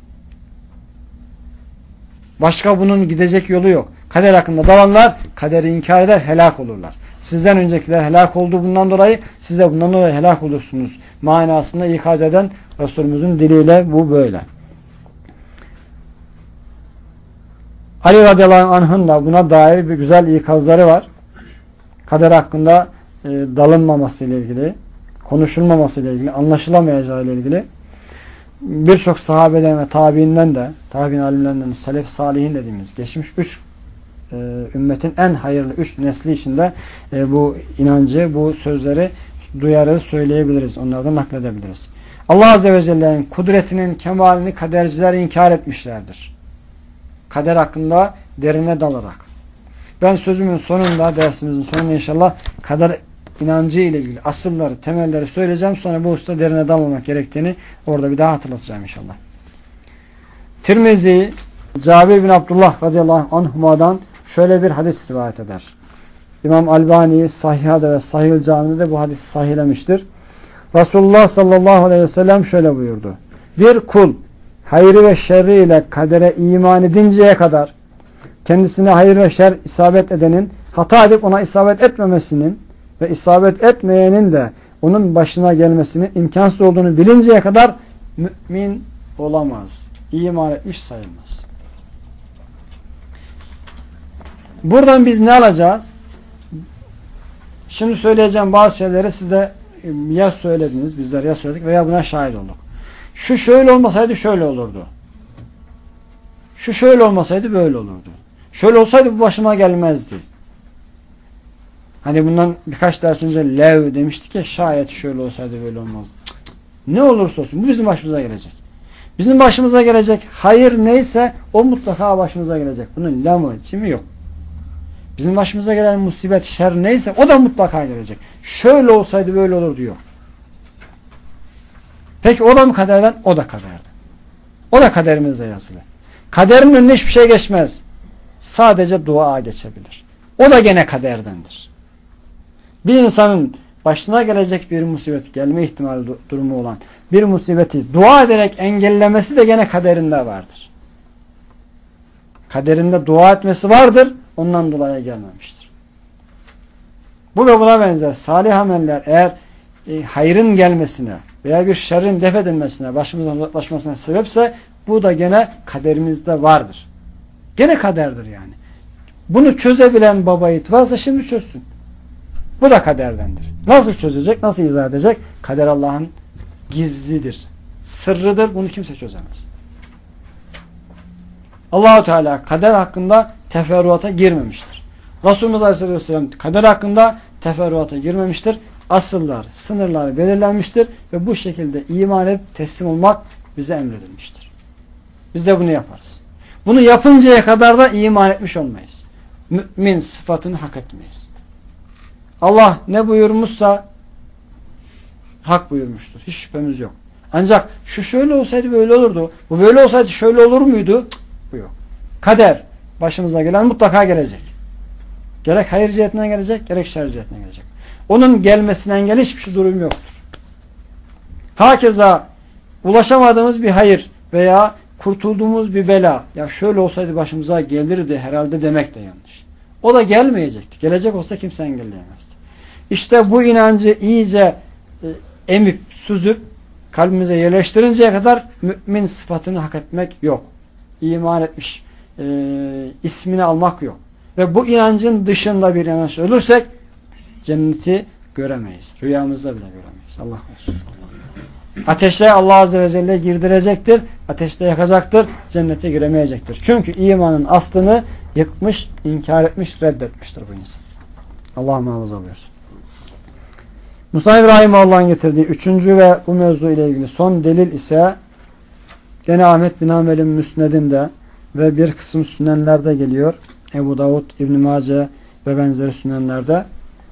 A: Başka bunun gidecek yolu yok. Kader hakkında dalanlar kaderi inkar eder, helak olurlar. Sizden öncekiler helak oldu bundan dolayı, siz de bundan dolayı helak olursunuz manasında ikaz eden Resulümüzün diliyle bu böyle. Ali radıyallahu anh'ın da buna dair bir güzel ikazları var. Kader hakkında dalınmaması ile ilgili, konuşulmaması ile ilgili, anlaşılamayacağı ile ilgili birçok sahabeden ve tabiinden de, tabiin alimlerinden, selef salihin dediğimiz geçmiş 3 ümmetin en hayırlı 3 nesli içinde bu inancı, bu sözleri duyarız, söyleyebiliriz, onlardan nakledebiliriz. Allah Azze ve Celle'nin kudretinin kemalini kaderciler inkar etmişlerdir. Kader hakkında derine dalarak. Ben sözümün sonunda, dersimizin sonunda inşallah kader inancı ile ilgili asılları, temelleri söyleyeceğim. Sonra bu usta derine dalmamak gerektiğini orada bir daha hatırlatacağım inşallah. Tirmizi, Cabir bin Abdullah radıyallahu anhuma'dan şöyle bir hadis rivayet eder. İmam Albani Sahiha'da ve Sahih-ül Cami'de de bu hadisi sahihlemiştir. Resulullah sallallahu aleyhi ve sellem şöyle buyurdu. Bir kul hayrı ve şerri ile kadere iman edinceye kadar kendisine hayır ve şer isabet edenin hata edip ona isabet etmemesinin ve isabet etmeyenin de onun başına gelmesinin imkansız olduğunu bilinceye kadar mümin olamaz. İman etmiş sayılmaz. Buradan biz ne alacağız? Şimdi söyleyeceğim bazı şeyleri siz de ya söylediniz, bizler ya söyledik veya buna şahit olduk. Şu şöyle olmasaydı şöyle olurdu. Şu şöyle olmasaydı böyle olurdu. Şöyle olsaydı bu başıma gelmezdi. Hani bundan birkaç ders önce lev demiştik ya, şayet şöyle olsaydı böyle olmazdı. Ne olursa olsun bu bizim başımıza gelecek. Bizim başımıza gelecek hayır neyse o mutlaka başımıza gelecek. Bunun lamı, cimi yok. Bizim başımıza gelen musibet, şer neyse o da mutlaka gelecek. Şöyle olsaydı böyle olur diyor. Peki o da mı kaderden? O da kaderden. O da kaderimizde yazılı. Kaderin önüne hiçbir şey geçmez. Sadece dua geçebilir. O da gene kaderdendir. Bir insanın başına gelecek bir musibet, gelme ihtimali durumu olan bir musibeti dua ederek engellemesi de gene kaderinde vardır. Kaderinde dua etmesi vardır, ondan dolayı gelmemiştir. Bu ve buna benzer salih ameller eğer hayrın gelmesine veya bir şerrin def edilmesine, başımızdan uzaklaşmasına sebepse bu da gene kaderimizde vardır. Gene kaderdir yani. Bunu çözebilen baba yiğit varsa şimdi çözsün. Bu da kaderdendir. Nasıl çözecek, nasıl izah edecek? Kader Allah'ın gizlidir, sırrıdır. Bunu kimse çözemez. Allah-u Teala kader hakkında teferruata girmemiştir. Resulümüz Aleyhisselam kader hakkında teferruata girmemiştir. Asıllar, sınırlar belirlenmiştir ve bu şekilde iman edip teslim olmak bize emredilmiştir. Biz de bunu yaparız. Bunu yapıncaya kadar da iman etmiş olmayız. Mümin sıfatını hak etmeyiz. Allah ne buyurmuşsa hak buyurmuştur. Hiç şüphemiz yok. Ancak şu şöyle olsaydı böyle olurdu. Bu böyle olsaydı şöyle olur muydu? Bu yok. Kader başımıza gelen mutlaka gelecek. Gerek hayır cihetinden gelecek, gerek şer cihetinden gelecek. Onun gelmesine engel hiçbir durum yoktur. Hakeza ulaşamadığımız bir hayır veya kurtulduğumuz bir bela, ya şöyle olsaydı başımıza gelirdi herhalde demek de yanlış. O da gelmeyecekti. Gelecek olsa kimse engelleyemezdi. İşte bu inancı iyice emip, süzüp kalbimize yerleştirinceye kadar mümin sıfatını hak etmek yok. İman etmiş ismini almak yok. Ve bu inancın dışında bir inanç ölürsek cenneti göremeyiz. Rüyamızda bile göremeyiz. Allah korusun. Ateşe Allah Azze ve Celle girdirecektir. Ateşte yakacaktır. Cennete giremeyecektir. Çünkü imanın aslını yıkmış, inkar etmiş, reddetmiştir bu insan. Allah muhafaza buyursun. Musa İbrahim Allah'ın getirdiği üçüncü ve bu mevzu ile ilgili son delil ise gene Ahmet bin Hanbel'in müsnedinde ve bir kısım sünenlerde geliyor. Ebu Davud, İbn-i Mace ve benzeri sünenlerde.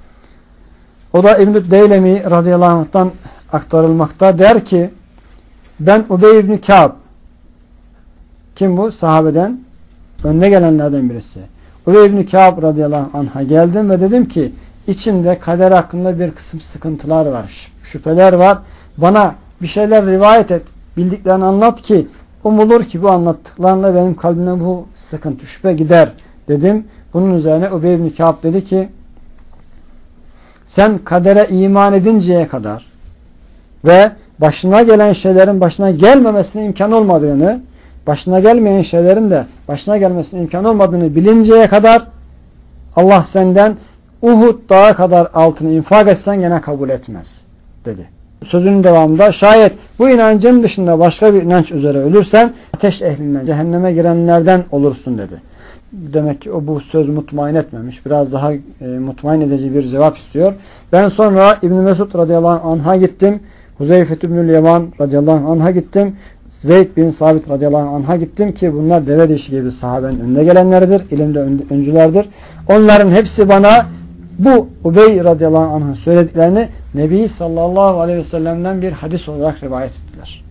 A: O da İbn-i Deylemi radıyallahu anh'tan aktarılmakta. Der ki ben Ubey ibn Kâb, kim bu? Sahabeden önüne gelenlerden birisi. Ubey ibn Kâb radıyallahu anh'a geldim ve dedim ki içinde kader hakkında bir kısım sıkıntılar var, şüpheler var. Bana bir şeyler rivayet et, bildiklerini anlat ki umulur ki bu anlattıklarla benim kalbimden bu sıkıntı, şüphe gider dedim. Bunun üzerine Ubey ibn Kâb dedi ki sen kadere iman edinceye kadar ve başına gelen şeylerin başına gelmemesine imkan olmadığını, başına gelmeyen şeylerin de başına gelmesine imkan olmadığını bilinceye kadar Allah senden Uhud dağı kadar altını infak etsen gene kabul etmez dedi. Sözünün devamında şayet bu inancın dışında başka bir inanç üzere ölürsen ateş ehlinden, cehenneme girenlerden olursun dedi. Demek ki o bu söz mutmain etmemiş. Biraz daha mutmain edici bir cevap istiyor. Ben sonra İbn Mesud radıyallahu anh'a gittim. Huzeyfe ibnül Yaman radıyallahu anh'a gittim. Zeyd bin Sabit radıyallahu anh'a gittim ki bunlar deve dişi gibi sahabenin önüne gelenlerdir. İlimde öncülerdir. Onların hepsi bana bu Ubey radıyallahu anh'ın söylediklerini Nebi sallallahu aleyhi ve sellem'den bir hadis olarak rivayet ettiler.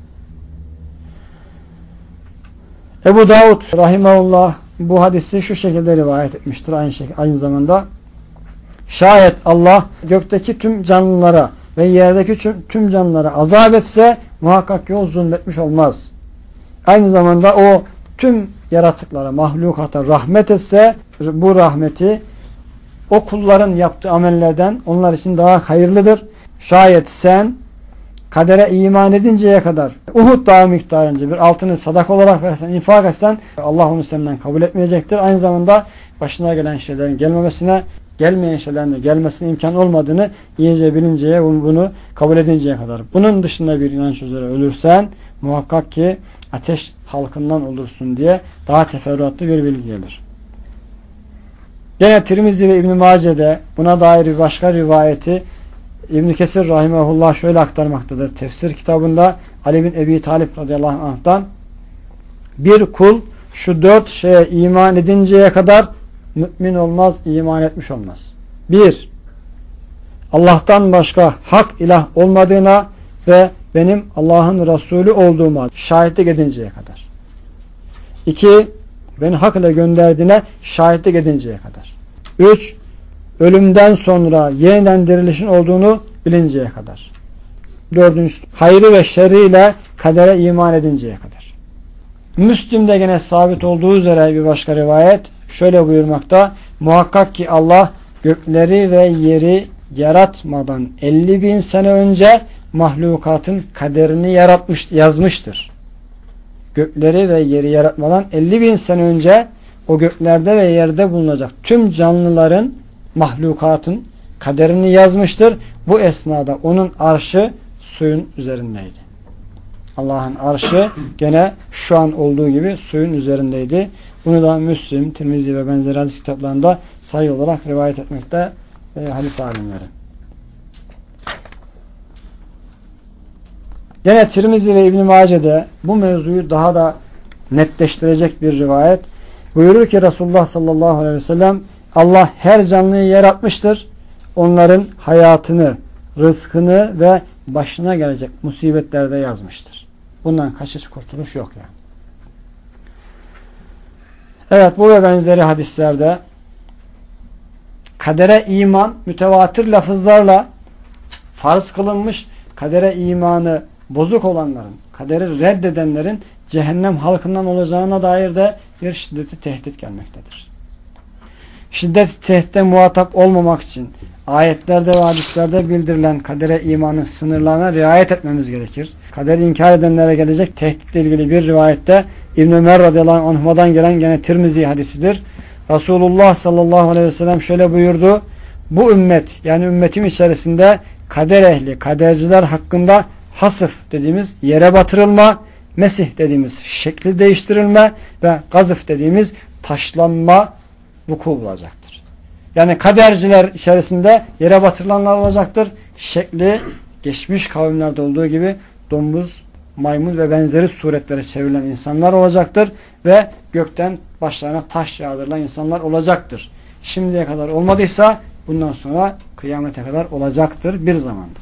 A: Ebu Davud rahimahullah bu hadisi şu şekilde rivayet etmiştir. Aynı zamanda şayet Allah gökteki tüm canlılara ve yerdeki tüm canlılara azap etse muhakkak ki o zulmetmiş olmaz. Aynı zamanda o tüm yaratıklara, mahlukata rahmet etse bu rahmeti o kulların yaptığı amellerden onlar için daha hayırlıdır. Şayet sen kadere iman edinceye kadar Uhud dağı miktarınca bir altını sadaka olarak versen, infak etsen Allah onu senden kabul etmeyecektir. Aynı zamanda başına gelen şeylerin gelmemesine, gelmeyen şeylerin de gelmesine imkan olmadığını iyice bilinceye, bunu kabul edinceye kadar. Bunun dışında bir inanç üzere ölürsen muhakkak ki ateş halkından olursun diye daha teferruatlı bir bilgi gelir. Gene Tirmizi ve İbn-i Mace'de buna dair bir başka rivayeti İbn-i Kesir rahimahullah şöyle aktarmaktadır. Tefsir kitabında Ali bin Ebi Talib radıyallahu anh'tan, bir kul şu 4 şeye iman edinceye kadar mümin olmaz, iman etmiş olmaz. 1. Allah'tan başka hak ilah olmadığına ve benim Allah'ın Resulü olduğuma şahitlik edinceye kadar. 2. Beni hak ile gönderdiğine şahitlik edinceye kadar. 3. Ölümden sonra yeniden dirilişin olduğunu bilinceye kadar. 4. Hayrı ve şerriyle kadere iman edinceye kadar. Müslim'de gene sabit olduğu üzere bir başka rivayet şöyle buyurmakta: muhakkak ki Allah gökleri ve yeri yaratmadan 50.000 sene önce mahlukatın kaderini yazmıştır. Gökleri ve yeri yaratmadan 50.000 sene önce o göklerde ve yerde bulunacak tüm canlıların, mahlukatın kaderini yazmıştır. Bu esnada onun arşı suyun üzerindeydi. Allah'ın arşı gene şu an olduğu gibi suyun üzerindeydi. Bunu da Müslim, Tirmizi ve benzeri hadis kitaplarında sayı olarak rivayet etmekte hadis alimleri. Gene Tirmizi ve İbn-i Mace'de bu mevzuyu daha da netleştirecek bir rivayet. Buyurur ki Resulullah sallallahu aleyhi ve sellem, Allah her canlıyı yaratmıştır. Onların hayatını, rızkını ve başına gelecek musibetlerde yazmıştır. Bundan kaçış kurtuluş yok yani. Evet, bu ve benzeri hadislerde kadere iman mütevatir lafızlarla farz kılınmış, kadere imanı bozuk olanların, kaderi reddedenlerin cehennem halkından olacağına dair de bir şiddetli tehdit gelmektedir. Şiddetli tehditte muhatap olmamak için ayetlerde ve hadislerde bildirilen kadere imanın sınırlarına riayet etmemiz gerekir. Kaderi inkar edenlere gelecek tehditle ilgili bir rivayette İbn Ömer radıyallahu anhuma'dan gelen gene Tirmizi hadisidir. Resulullah sallallahu aleyhi ve sellem şöyle buyurdu: bu ümmet, yani ümmetim içerisinde kader ehli, kaderciler hakkında hasıf dediğimiz yere batırılma, mesih dediğimiz şekli değiştirilme ve gazıf dediğimiz taşlanma vuku bulacaktır. Yani kaderciler içerisinde yere batırılanlar olacaktır. Şekli geçmiş kavimlerde olduğu gibi domuz, maymun ve benzeri suretlere çevrilen insanlar olacaktır ve gökten başlarına taş yağdırılan insanlar olacaktır. Şimdiye kadar olmadıysa bundan sonra kıyamete kadar olacaktır bir zamanda.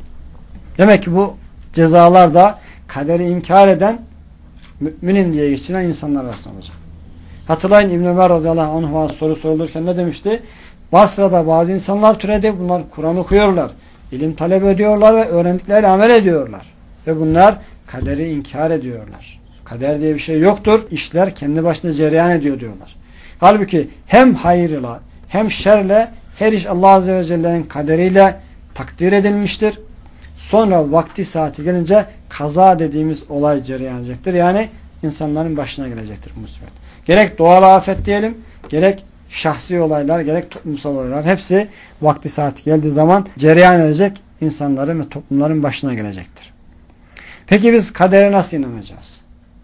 A: Demek ki bu cezalar da kaderi inkar eden, müminim diye geçiren insanlar arasında olacak. Hatırlayın, İbn Ömer radıyallahu anh'a soru sorulurken ne demişti? Basra'da bazı insanlar türedi. Bunlar Kur'an okuyorlar, ilim talep ediyorlar ve öğrendikleriyle amel ediyorlar. Ve bunlar kaderi inkar ediyorlar. Kader diye bir şey yoktur. İşler kendi başına cereyan ediyor diyorlar. Halbuki hem hayırla hem şerle her iş Allah Azze ve Celle'nin kaderiyle takdir edilmiştir. Sonra vakti saati gelince kaza dediğimiz olay cereyan edecektir. Yani insanların başına gelecektir musibet. Gerek doğal afet diyelim, gerek şahsi olaylar, gerek toplumsal olaylar, hepsi vakti saati geldiği zaman cereyan edecek, insanların ve toplumların başına gelecektir. Peki biz kadere nasıl inanacağız?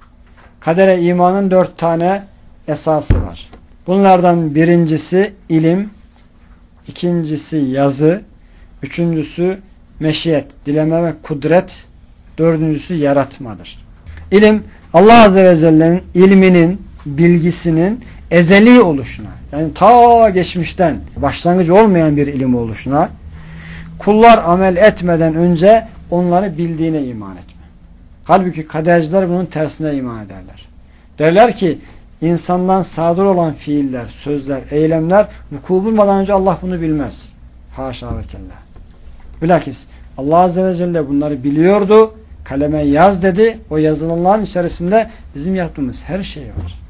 A: Kadere imanın 4 tane esası var. Bunlardan birincisi ilim, ikincisi yazı, üçüncüsü meşiyet, dileme ve kudret, dördüncüsü yaratmadır. İlim, Allah Azze ve Celle'nin ilminin, bilgisinin ezeli oluşuna, yani ta geçmişten başlangıcı olmayan bir ilim oluşuna, kullar amel etmeden önce onları bildiğine iman etme. Halbuki kaderciler bunun tersine iman ederler. Derler ki insandan sadır olan fiiller, sözler, eylemler vuku bulmadan önce Allah bunu bilmez. Haşa ve kella. Bilakis Allah Azze ve Celle bunları biliyordu. Kaleme yaz dedi. O yazılanların içerisinde bizim yaptığımız her şey var.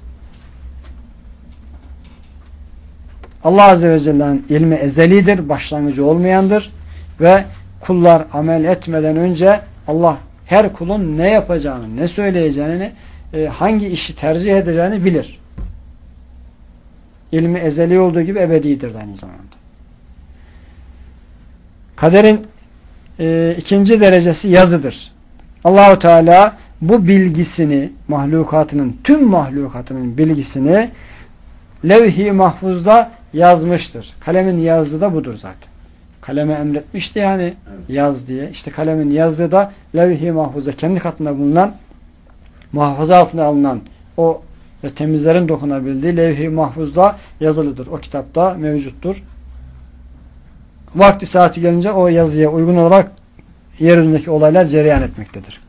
A: Allah Azze ve Celle'nin ilmi ezelidir, başlangıcı olmayandır ve kullar amel etmeden önce Allah her kulun ne yapacağını, ne söyleyeceğini, hangi işi tercih edeceğini bilir. İlmi ezeli olduğu gibi ebedidir de aynı zamanda. Kaderin ikinci derecesi yazıdır. Allahu Teala bu bilgisini, tüm mahlukatının bilgisini levh-i mahfuzda yazmıştır. Kalemin yazdığı da budur zaten. kaleme emretmişti yani
B: Evet.
A: yaz diye. İşte kalemin yazdığı da levh-i mahfuza, kendi katında bulunan, muhafaza altına alınan o ve temizlerin dokunabildiği levh-i mahfuzda yazılıdır. O kitapta mevcuttur. Vakti saati gelince o yazıya uygun olarak yeryüzündeki olaylar cereyan etmektedir.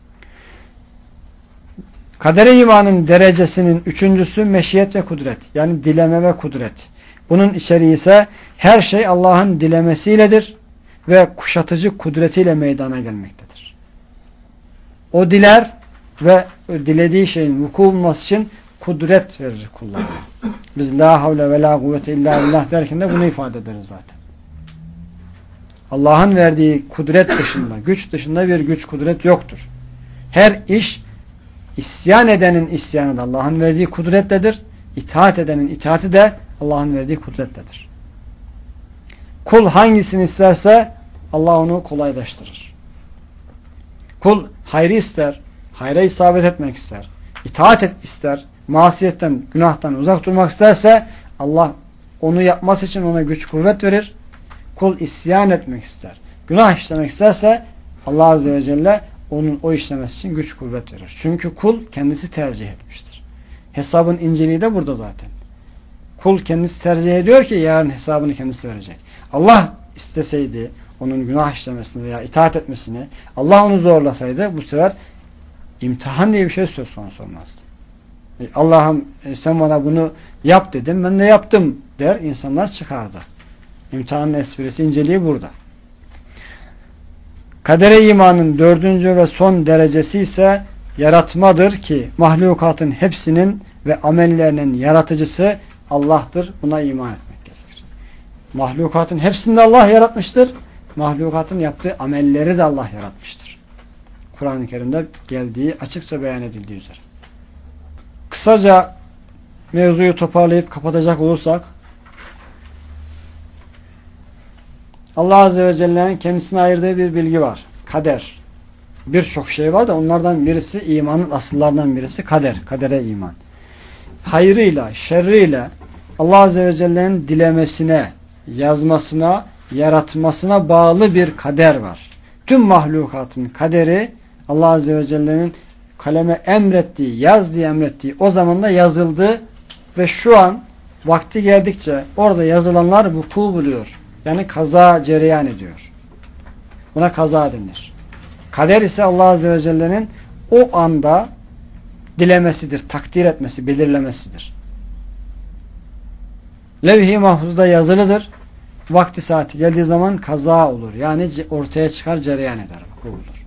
A: Kadere imanın derecesinin üçüncüsü meşiyet ve kudret. Yani dileme ve kudret. Bunun içeriği ise her şey Allah'ın dilemesiyledir ve kuşatıcı kudretiyle meydana gelmektedir. O diler ve dilediği şeyin vuku bulması için kudret verir kullarına. Biz la havle ve la kuvvete illa billah derken de bunu ifade ederiz zaten. Allah'ın verdiği kudret dışında, güç dışında bir güç kudret yoktur. Her iş isyan edenin isyanı da Allah'ın verdiği kudrettedir. İtaat edenin itaati de Allah'ın verdiği kudrettedir. Kul hangisini isterse Allah onu kolaylaştırır. Kul hayrı ister, hayra isabet etmek ister, itaat ister, masiyetten, günahtan uzak durmak isterse Allah onu yapması için ona güç kuvvet verir. Kul isyan etmek ister, günah işlemek isterse Allah Azze ve Celle onun o işlemesi için güç kuvvet verir. Çünkü kul kendisi tercih etmiştir. Hesabın inceliği de burada zaten. Kul kendisi tercih ediyor ki yarın hesabını kendisi verecek. Allah isteseydi onun günah işlemesini veya itaat etmesini, Allah onu zorlasaydı bu sefer imtihan diye bir şey söz konusu olmazdı. Allah'ım sen bana bunu yap dedim, ben de yaptım der, insanlar çıkardı. İmtihanın esprisi, inceliği burada. Kadere imanın dördüncü ve son derecesi ise yaratmadır ki mahlukatın hepsinin ve amellerinin yaratıcısı Allah'tır. Buna iman etmek gerekir. Mahlukatın hepsini de Allah yaratmıştır. Mahlukatın yaptığı amelleri de Allah yaratmıştır. Kur'an-ı Kerim'de geldiği, açıkça beyan edildiği üzere. Kısaca mevzuyu toparlayıp kapatacak olursak, Allah Azze ve Celle'nin kendisine ayırdığı bir bilgi var. Kader. Birçok şey var da onlardan birisi, imanın asıllarından birisi kader. Kadere iman. Hayrıyla, şerriyle Allah Azze ve Celle'nin dilemesine, yazmasına, yaratmasına bağlı bir kader var. Tüm mahlukatın kaderi Allah Azze ve Celle'nin kaleme emrettiği, yaz diye emrettiği o zaman da yazıldı ve şu an vakti geldikçe orada yazılanlar vuku buluyor. Yani kaza cereyan ediyor. Buna kaza denir. Kader ise Allah Azze ve Celle'nin o anda dilemesidir, takdir etmesi, belirlemesidir. Levh-i mahfuzda yazılıdır. Vakti saati geldiği zaman kaza olur. Yani ortaya çıkar, cereyan eder, vuku bulur.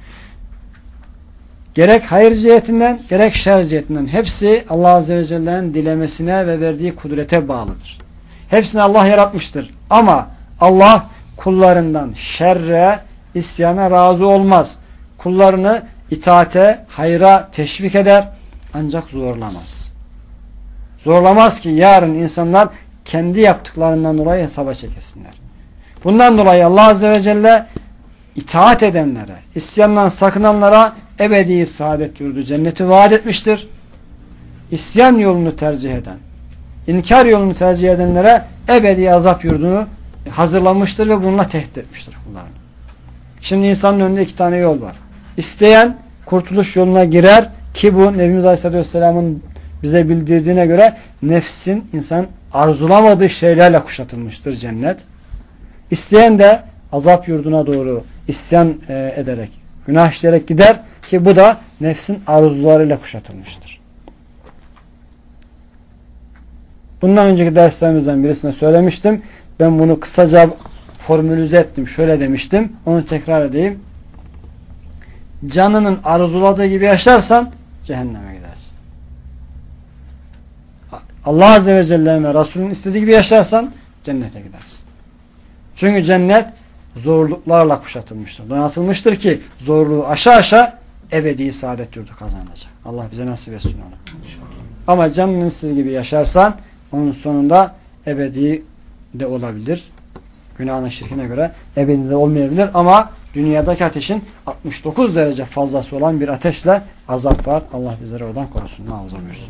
A: Gerek hayır cihetinden, gerek şer cihetinden hepsi Allah Azze ve Celle'nin dilemesine ve verdiği kudrete bağlıdır. Hepsini Allah yaratmıştır. Ama Allah kullarından şerre, isyana razı olmaz. Kullarını itaate, hayra teşvik eder. Ancak zorlamaz. Zorlamaz ki yarın insanlar kendi yaptıklarından dolayı hesaba çekilsinler. Bundan dolayı Allah Azze ve Celle itaat edenlere, isyandan sakınanlara ebedi saadet yurdu, cenneti vaat etmiştir. İsyan yolunu tercih eden, İnkar yolunu tercih edenlere ebedi azap yurdunu hazırlamıştır ve bununla tehdit etmiştir kullarını. Şimdi insanın önünde iki tane yol var. İsteyen kurtuluş yoluna girer ki bu Nebimiz Aleyhisselatü Vesselam'ın bize bildirdiğine göre nefsin insan arzulamadığı şeylerle kuşatılmıştır cennet. İsteyen de azap yurduna doğru isyan ederek, günah işleyerek gider ki bu da nefsin arzularıyla kuşatılmıştır. Bundan önceki derslerimizden birisine söylemiştim. Ben bunu kısaca formülize ettim. Şöyle demiştim. Onu tekrar edeyim. Canının arzuladığı gibi yaşarsan cehenneme gidersin. Allah Azze ve Celle ve Resulünün istediği gibi yaşarsan cennete gidersin. Çünkü cennet zorluklarla kuşatılmıştır. Donatılmıştır ki zorluğu aşağı ebedi saadet yurdu kazanacak. Allah bize nasip etsin onu. Ama canının istediği gibi yaşarsan onun sonunda ebedi de olabilir. Günahına, şirkine göre ebedi de olmayabilir ama dünyadaki ateşin 69 derece fazlası olan bir ateşle azap var. Allah bizleri oradan korusun. Muhafaza buyursun.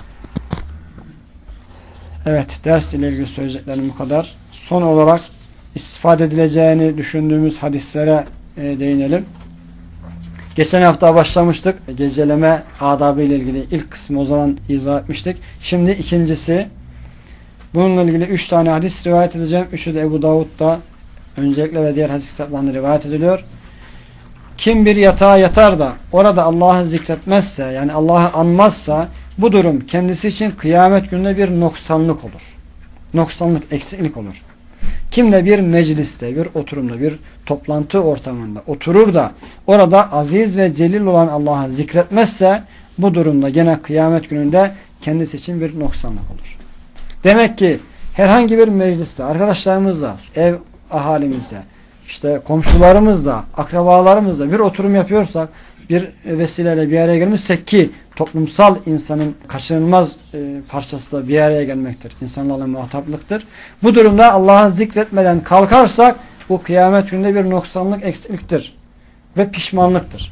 A: Evet, ders ile ilgili söyleyeceklerim bu kadar. Son olarak istifade edileceğini düşündüğümüz hadislere değinelim. Geçen hafta başlamıştık. Geceleme adabı ile ilgili ilk kısmı o zaman izah etmiştik. Şimdi ikincisi. Bununla ilgili 3 tane hadis rivayet edeceğim. Üçü de Ebu Davud'da öncelikle ve diğer hadis kitaplarında rivayet ediliyor. Kim bir yatağa yatar da orada Allah'ı zikretmezse, yani Allah'ı anmazsa, bu durum kendisi için kıyamet gününde bir noksanlık olur. Noksanlık, eksiklik olur. Kim de bir mecliste, bir oturumda, bir toplantı ortamında oturur da orada aziz ve celil olan Allah'ı zikretmezse, bu durumda gene kıyamet gününde kendisi için bir noksanlık olur. Demek ki herhangi bir mecliste, arkadaşlarımızla, ev ahalimizle, işte komşularımızla, akrabalarımızla bir oturum yapıyorsak, bir vesileyle bir araya gelmişsek ki toplumsal insanın kaçınılmaz parçası da bir araya gelmektir. İnsanlarla muhataplıktır. Bu durumda Allah'ı zikretmeden kalkarsak bu kıyamet gününde bir noksanlık, eksikliktir ve pişmanlıktır.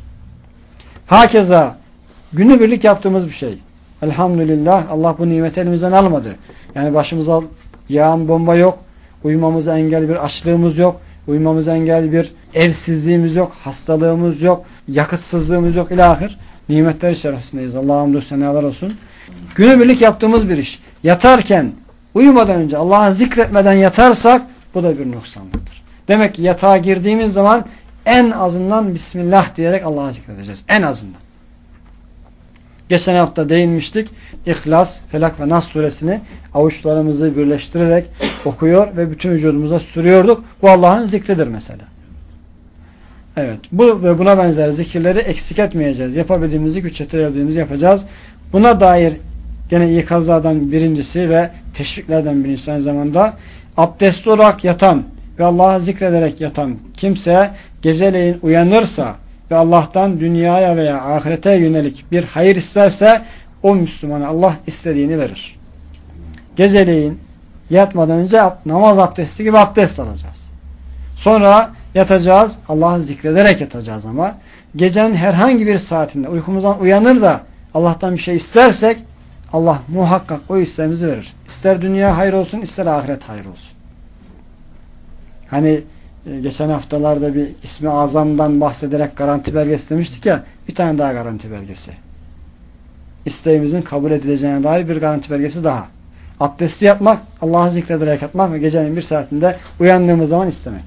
A: Hakeza günübirlik yaptığımız bir şey. Elhamdülillah Allah bu nimeti elimizden almadı. Yani başımıza yağan bomba yok. Uyumamıza engel bir açlığımız yok. Uyumamıza engel bir evsizliğimiz yok. Hastalığımız yok. Yakıtsızlığımız yok. İlahir. Nimetler içerisindeyiz. Allah'a hamdü senalar olsun. Günübirlik yaptığımız bir iş. Yatarken, uyumadan önce Allah'ı zikretmeden yatarsak bu da bir noksanlıktır. Demek ki yatağa girdiğimiz zaman en azından Bismillah diyerek Allah'ı zikredeceğiz. En azından. Geçen hafta değinmiştik. İhlas, Felak ve Nas suresini avuçlarımızı birleştirerek okuyor ve bütün vücudumuza sürüyorduk. Bu Allah'ın zikridir mesela. Evet. Bu ve buna benzer zikirleri eksik etmeyeceğiz. Yapabildiğimizi, güç yetirebildiğimizi yapacağız. Buna dair gene ikazlardan birincisi ve teşviklerden birincisi aynı zamanda abdestli olarak yatan ve Allah'ı zikrederek yatan kimse geceleyin uyanırsa ve Allah'tan dünyaya veya ahirete yönelik bir hayır isterse o Müslümana Allah istediğini verir. Geceleyin yatmadan önce namaz abdesti gibi abdest alacağız. Sonra yatacağız. Allah'ı zikrederek yatacağız ama gecenin herhangi bir saatinde uykumuzdan uyanır da Allah'tan bir şey istersek Allah muhakkak o isteğimizi verir. İster dünya hayır olsun, ister ahiret hayır olsun. Hani geçen haftalarda bir ismi azamdan bahsederek garanti belgesi demiştik ya, bir tane daha garanti belgesi. İsteğimizin kabul edileceğine dair bir garanti belgesi daha. Abdesti yapmak, Allah'ı zikrederek yatmak ve gecenin bir saatinde uyandığımız zaman istemek.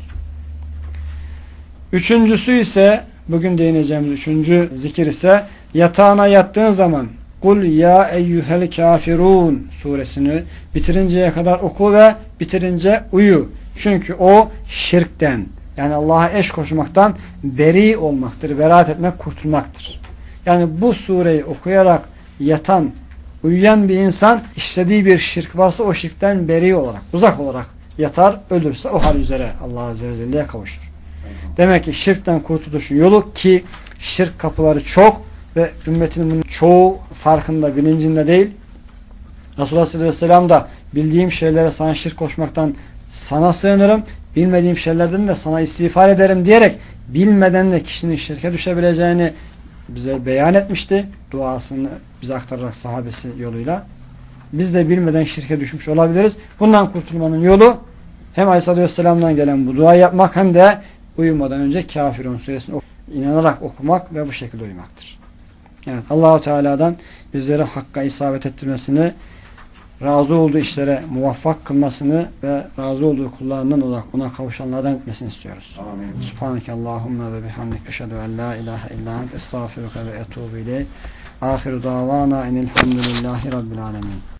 A: Üçüncüsü ise, bugün değineceğimiz üçüncü zikir ise, yatağına yattığın zaman Kul ya eyyuhel kafirun suresini bitirinceye kadar oku ve bitirince uyu. Çünkü o şirkten, yani Allah'a eş koşmaktan beri olmaktır, beraat etmek, kurtulmaktır. Yani bu sureyi okuyarak yatan, uyuyan bir insan işlediği bir şirk varsa o şirkten beri olarak, uzak olarak yatar, ölürse o hal üzere Allah Azze ve Celle'ye kavuşur. Demek ki şirkten kurtuluşun yolu, ki şirk kapıları çok ve ümmetinin bunun çoğu farkında, bilincinde değil. Resulullah sallallahu aleyhi ve sellem da bildiğim şeylere sana şirk koşmaktan sana sığınırım, bilmediğim şeylerden de sana istiğfar ederim diyerek bilmeden de kişinin şirke düşebileceğini bize beyan etmişti. Duasını bize aktararak sahabesi yoluyla. Biz de bilmeden şirke düşmüş olabiliriz. Bundan kurtulmanın yolu hem Aleyhisselam'dan gelen bu duayı yapmak hem de uyumadan önce Kafirun suresini inanarak okumak ve bu şekilde uyumaktır. Evet, Allah-u Teala'dan bizlere hakka isabet ettirmesini, razı olduğu işlere muvaffak kılmasını ve razı olduğu kullarından olarak buna kavuşanlardan etmesini istiyoruz. Subhaneke Allahümme ve bihamdik eşhedü en la ilahe illa ent estağfiruke ve etubu ileyk. Ahiru davana enilhamdülillahi rabbil alemin.